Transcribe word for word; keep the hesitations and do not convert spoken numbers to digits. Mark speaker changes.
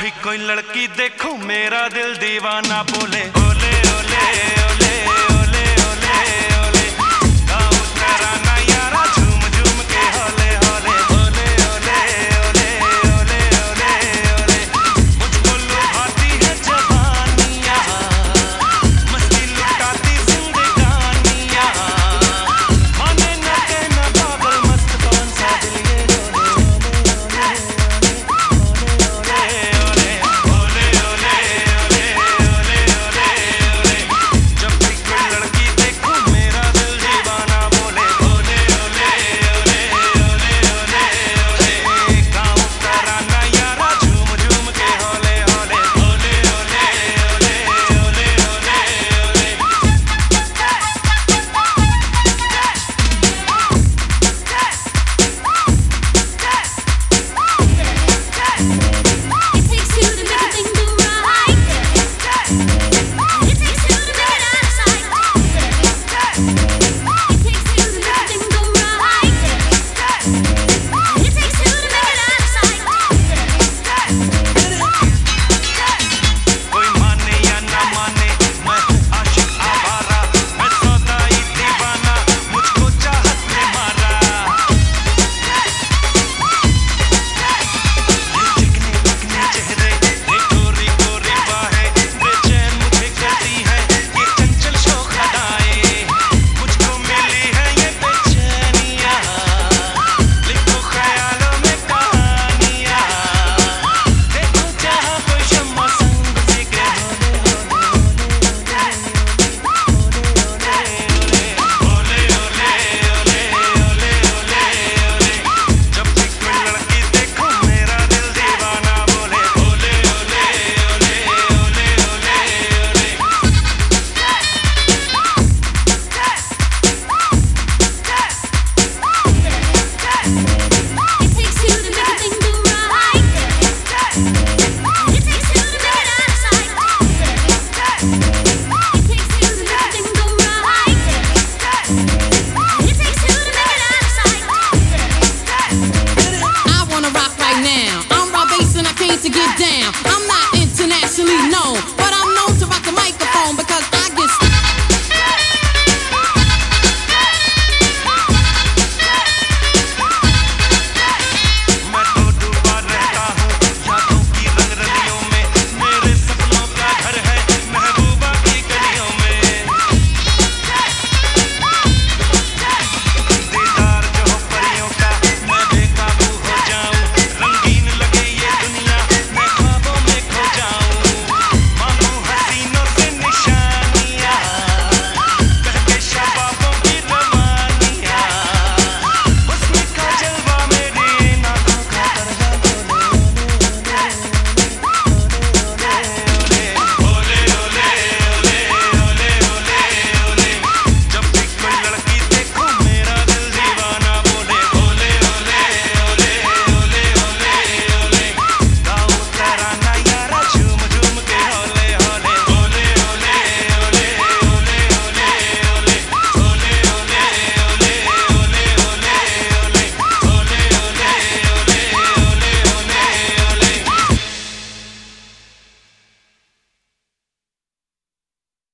Speaker 1: भी कोई लड़की देखो मेरा दिल दीवाना बोले ओले ओले ओले ओले ओले ओले गाँव तराना यारा झूम झूम के होले होले ओले ओले ओले ओले ओले ओले मुझको लुभाती है जवानियाँ मस्ती लुटाती जिंदगानियाँ माने न कहना पागल मस्त कौन सा दिल ये
Speaker 2: to get down. I'm